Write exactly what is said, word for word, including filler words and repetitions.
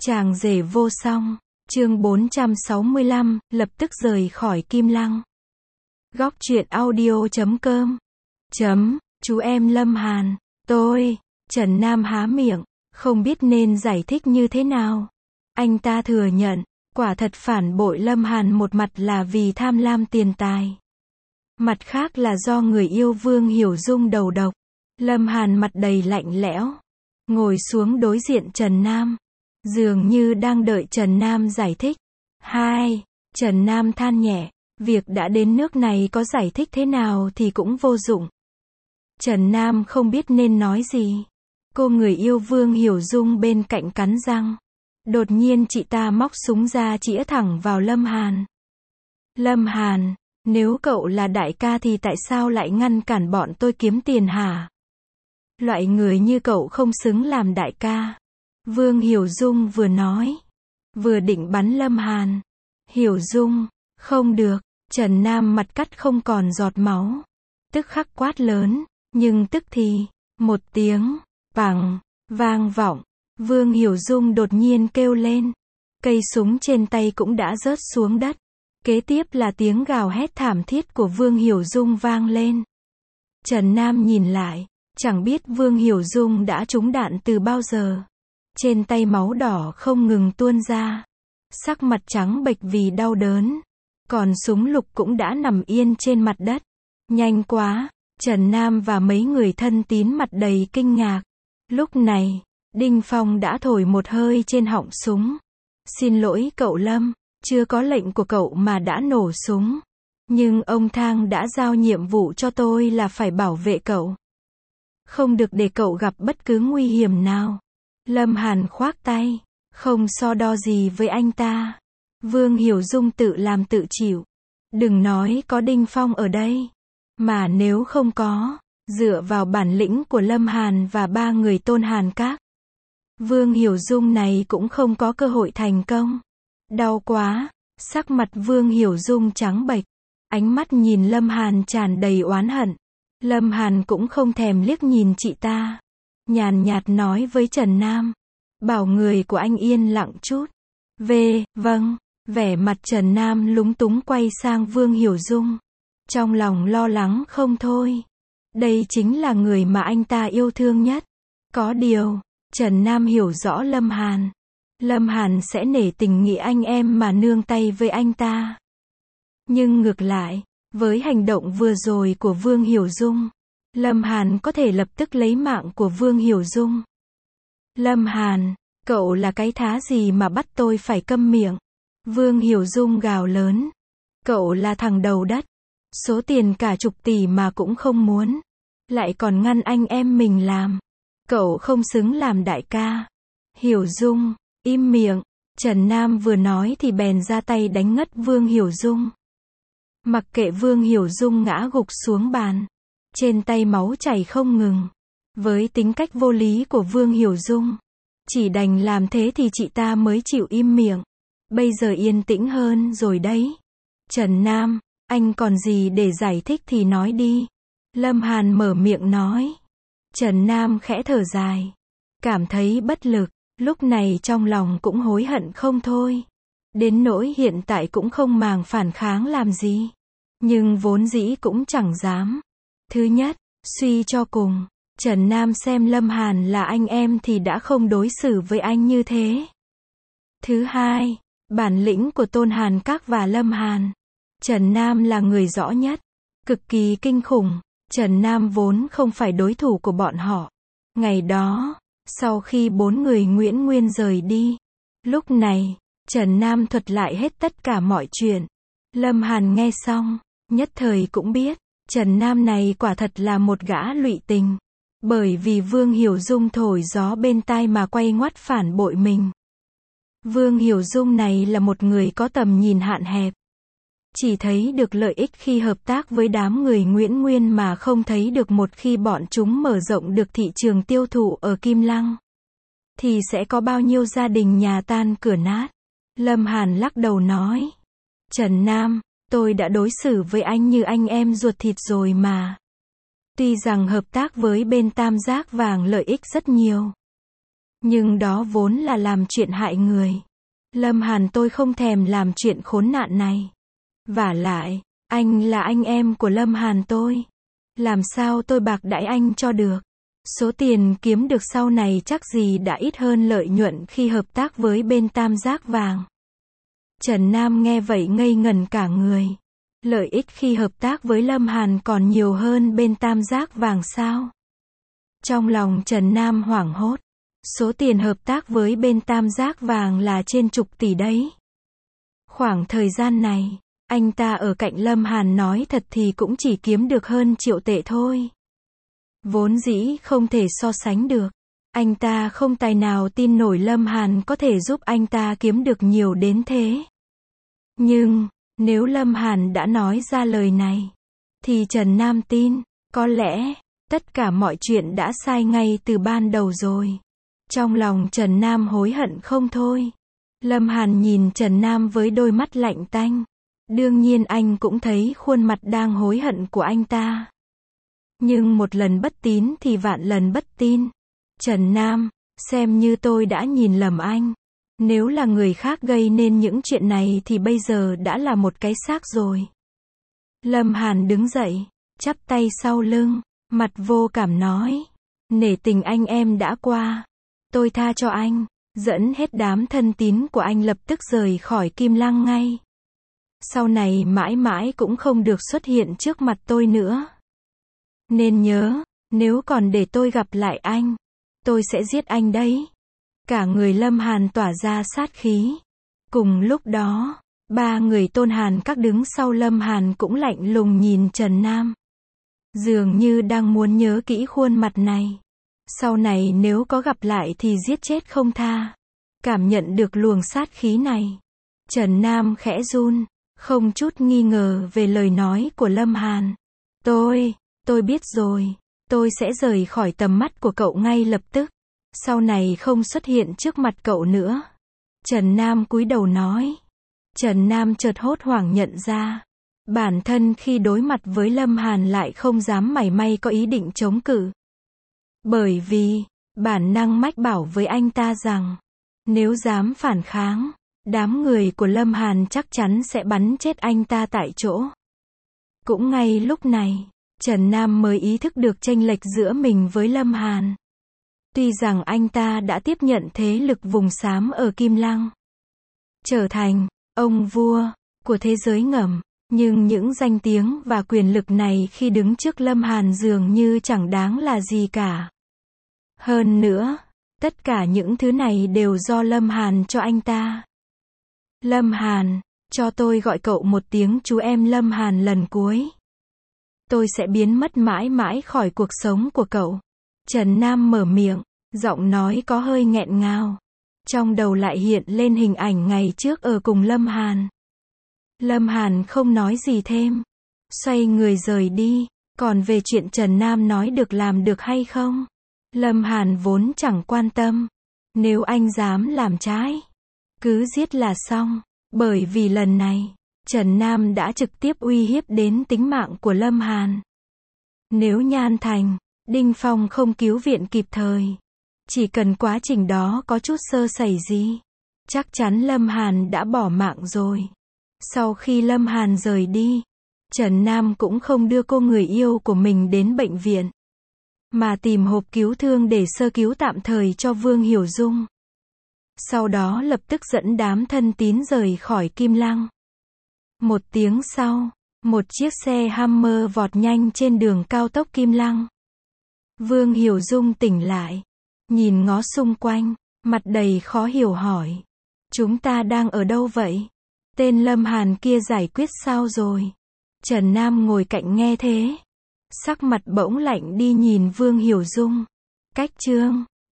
Chàng rể vô song, chương bốn trăm sáu mươi lăm, lập tức rời khỏi Kim Lăng. Góc truyện audio chấm com chấm, chú em Lâm Hàn, tôi, Trần Nam há miệng, không biết nên giải thích như thế nào. Anh ta thừa nhận, quả thật phản bội Lâm Hàn một mặt là vì tham lam tiền tài. Mặt khác là do người yêu Vương Hiểu Dung đầu độc. Lâm Hàn mặt đầy lạnh lẽo, ngồi xuống đối diện Trần Nam. Dường như đang đợi Trần Nam giải thích. Hai, Trần Nam than nhẹ, việc đã đến nước này có giải thích thế nào thì cũng vô dụng. Trần Nam không biết nên nói gì. Cô người yêu Vương Hiểu Dung bên cạnh cắn răng. Đột nhiên chị ta móc súng ra chĩa thẳng vào Lâm Hàn. Lâm Hàn, nếu cậu là đại ca thì tại sao lại ngăn cản bọn tôi kiếm tiền hả? Loại người như cậu không xứng làm đại ca. Vương Hiểu Dung vừa nói, vừa định bắn Lâm Hàn. Hiểu Dung, không được. Trần Nam mặt cắt không còn giọt máu. Tức khắc quát lớn, nhưng tức thì, một tiếng, bằng, vang vọng. Vương Hiểu Dung đột nhiên kêu lên. Cây súng trên tay cũng đã rớt xuống đất. Kế tiếp là tiếng gào hét thảm thiết của Vương Hiểu Dung vang lên. Trần Nam nhìn lại, chẳng biết Vương Hiểu Dung đã trúng đạn từ bao giờ. Trên tay máu đỏ không ngừng tuôn ra. Sắc mặt trắng bệch vì đau đớn. Còn súng lục cũng đã nằm yên trên mặt đất. Nhanh quá, Trần Nam và mấy người thân tín mặt đầy kinh ngạc. Lúc này, Đinh Phong đã thổi một hơi trên họng súng. Xin lỗi cậu Lâm, chưa có lệnh của cậu mà đã nổ súng. Nhưng ông Thang đã giao nhiệm vụ cho tôi là phải bảo vệ cậu. Không được để cậu gặp bất cứ nguy hiểm nào. Lâm Hàn khoác tay, không so đo gì với anh ta. Vương Hiểu Dung tự làm tự chịu. Đừng nói có Đinh Phong ở đây. Mà nếu không có, dựa vào bản lĩnh của Lâm Hàn và ba người Tôn Hàn Các, Vương Hiểu Dung này cũng không có cơ hội thành công. Đau quá, sắc mặt Vương Hiểu Dung trắng bệch. Ánh mắt nhìn Lâm Hàn tràn đầy oán hận. Lâm Hàn cũng không thèm liếc nhìn chị ta. Nhàn nhạt nói với Trần Nam. Bảo người của anh yên lặng chút. Về, vâng. Vẻ mặt Trần Nam lúng túng quay sang Vương Hiểu Dung. Trong lòng lo lắng không thôi. Đây chính là người mà anh ta yêu thương nhất. Có điều, Trần Nam hiểu rõ Lâm Hàn. Lâm Hàn sẽ nể tình nghĩa anh em mà nương tay với anh ta. Nhưng ngược lại, với hành động vừa rồi của Vương Hiểu Dung, Lâm Hàn có thể lập tức lấy mạng của Vương Hiểu Dung. Lâm Hàn, cậu là cái thá gì mà bắt tôi phải câm miệng? Vương Hiểu Dung gào lớn. Cậu là thằng đầu đất. Số tiền cả chục tỷ mà cũng không muốn. Lại còn ngăn anh em mình làm. Cậu không xứng làm đại ca. Hiểu Dung, im miệng. Trần Nam vừa nói thì bèn ra tay đánh ngất Vương Hiểu Dung. Mặc kệ Vương Hiểu Dung ngã gục xuống bàn. Trên tay máu chảy không ngừng. Với tính cách vô lý của Vương Hiểu Dung, chỉ đành làm thế thì chị ta mới chịu im miệng. Bây giờ yên tĩnh hơn rồi đấy. Trần Nam, anh còn gì để giải thích thì nói đi. Lâm Hàn mở miệng nói. Trần Nam khẽ thở dài. Cảm thấy bất lực. Lúc này trong lòng cũng hối hận không thôi. Đến nỗi hiện tại cũng không màng phản kháng làm gì. Nhưng vốn dĩ cũng chẳng dám. Thứ nhất, suy cho cùng, Trần Nam xem Lâm Hàn là anh em thì đã không đối xử với anh như thế. Thứ hai, bản lĩnh của Tôn Hàn Các và Lâm Hàn, Trần Nam là người rõ nhất. Cực kỳ kinh khủng. Trần Nam vốn không phải đối thủ của bọn họ. Ngày đó, sau khi bốn người Nguyễn Nguyên rời đi, lúc này, Trần Nam thuật lại hết tất cả mọi chuyện. Lâm Hàn nghe xong, nhất thời cũng biết, Trần Nam này quả thật là một gã lụy tình. Bởi vì Vương Hiểu Dung thổi gió bên tai mà quay ngoắt phản bội mình. Vương Hiểu Dung này là một người có tầm nhìn hạn hẹp. Chỉ thấy được lợi ích khi hợp tác với đám người Nguyễn Nguyên mà không thấy được một khi bọn chúng mở rộng được thị trường tiêu thụ ở Kim Lăng. Thì sẽ có bao nhiêu gia đình nhà tan cửa nát. Lâm Hàn lắc đầu nói. Trần Nam, tôi đã đối xử với anh như anh em ruột thịt rồi mà. Tuy rằng hợp tác với bên Tam Giác Vàng lợi ích rất nhiều. Nhưng đó vốn là làm chuyện hại người. Lâm Hàn, tôi không thèm làm chuyện khốn nạn này. Vả lại, anh là anh em của Lâm Hàn tôi. Làm sao tôi bạc đãi anh cho được. Số tiền kiếm được sau này chắc gì đã ít hơn lợi nhuận khi hợp tác với bên Tam Giác Vàng. Trần Nam nghe vậy ngây ngẩn cả người. Lợi ích khi hợp tác với Lâm Hàn còn nhiều hơn bên Tam Giác Vàng sao? Trong lòng Trần Nam hoảng hốt. Số tiền hợp tác với bên Tam Giác Vàng là trên chục tỷ đấy. Khoảng thời gian này, anh ta ở cạnh Lâm Hàn nói thật thì cũng chỉ kiếm được hơn triệu tệ thôi. Vốn dĩ không thể so sánh được. Anh ta không tài nào tin nổi Lâm Hàn có thể giúp anh ta kiếm được nhiều đến thế. Nhưng, nếu Lâm Hàn đã nói ra lời này, thì Trần Nam tin, có lẽ, tất cả mọi chuyện đã sai ngay từ ban đầu rồi. Trong lòng Trần Nam hối hận không thôi. Lâm Hàn nhìn Trần Nam với đôi mắt lạnh tanh. Đương nhiên anh cũng thấy khuôn mặt đang hối hận của anh ta. Nhưng một lần bất tín thì vạn lần bất tin. Trần Nam, xem như tôi đã nhìn lầm anh. Nếu là người khác gây nên những chuyện này thì bây giờ đã là một cái xác rồi. Lâm Hàn đứng dậy, chắp tay sau lưng, mặt vô cảm nói. Nể tình anh em đã qua. Tôi tha cho anh. Dẫn hết đám thân tín của anh lập tức rời khỏi Kim Lăng ngay. Sau này mãi mãi cũng không được xuất hiện trước mặt tôi nữa. Nên nhớ, nếu còn để tôi gặp lại anh, tôi sẽ giết anh đấy. Cả người Lâm Hàn tỏa ra sát khí. Cùng lúc đó, ba người Tôn Hàn Các đứng sau Lâm Hàn cũng lạnh lùng nhìn Trần Nam. Dường như đang muốn nhớ kỹ khuôn mặt này. Sau này nếu có gặp lại thì giết chết không tha. Cảm nhận được luồng sát khí này, Trần Nam khẽ run, không chút nghi ngờ về lời nói của Lâm Hàn. Tôi, tôi biết rồi, tôi sẽ rời khỏi tầm mắt của cậu ngay lập tức. Sau này không xuất hiện trước mặt cậu nữa. Trần Nam cúi đầu nói. Trần Nam chợt hốt hoảng nhận ra, bản thân khi đối mặt với Lâm Hàn lại không dám mảy may có ý định chống cự. Bởi vì, bản năng mách bảo với anh ta rằng, nếu dám phản kháng, đám người của Lâm Hàn chắc chắn sẽ bắn chết anh ta tại chỗ. Cũng ngay lúc này, Trần Nam mới ý thức được chênh lệch giữa mình với Lâm Hàn. Tuy rằng anh ta đã tiếp nhận thế lực vùng xám ở Kim Lăng, trở thành ông vua của thế giới ngầm, nhưng những danh tiếng và quyền lực này khi đứng trước Lâm Hàn dường như chẳng đáng là gì cả. Hơn nữa, tất cả những thứ này đều do Lâm Hàn cho anh ta. Lâm Hàn, cho tôi gọi cậu một tiếng chú em Lâm Hàn lần cuối. Tôi sẽ biến mất mãi mãi khỏi cuộc sống của cậu. Trần Nam mở miệng, giọng nói có hơi nghẹn ngào. Trong đầu lại hiện lên hình ảnh ngày trước ở cùng Lâm Hàn. Lâm Hàn không nói gì thêm. Xoay người rời đi. Còn về chuyện Trần Nam nói được làm được hay không, Lâm Hàn vốn chẳng quan tâm. Nếu anh dám làm trái, cứ giết là xong. Bởi vì lần này, Trần Nam đã trực tiếp uy hiếp đến tính mạng của Lâm Hàn. Nếu Nhan Thành, Đinh Phong không cứu viện kịp thời, chỉ cần quá trình đó có chút sơ sẩy gì, chắc chắn Lâm Hàn đã bỏ mạng rồi. Sau khi Lâm Hàn rời đi, Trần Nam cũng không đưa cô người yêu của mình đến bệnh viện, mà tìm hộp cứu thương để sơ cứu tạm thời cho Vương Hiểu Dung. Sau đó lập tức dẫn đám thân tín rời khỏi Kim Lăng. Một tiếng sau, một chiếc xe Hummer vọt nhanh trên đường cao tốc Kim Lăng. Vương Hiểu Dung tỉnh lại, nhìn ngó xung quanh, mặt đầy khó hiểu hỏi. Chúng ta đang ở đâu vậy? Tên Lâm Hàn kia giải quyết sao rồi? Trần Nam ngồi cạnh nghe thế, sắc mặt bỗng lạnh đi nhìn Vương Hiểu Dung. Cách chương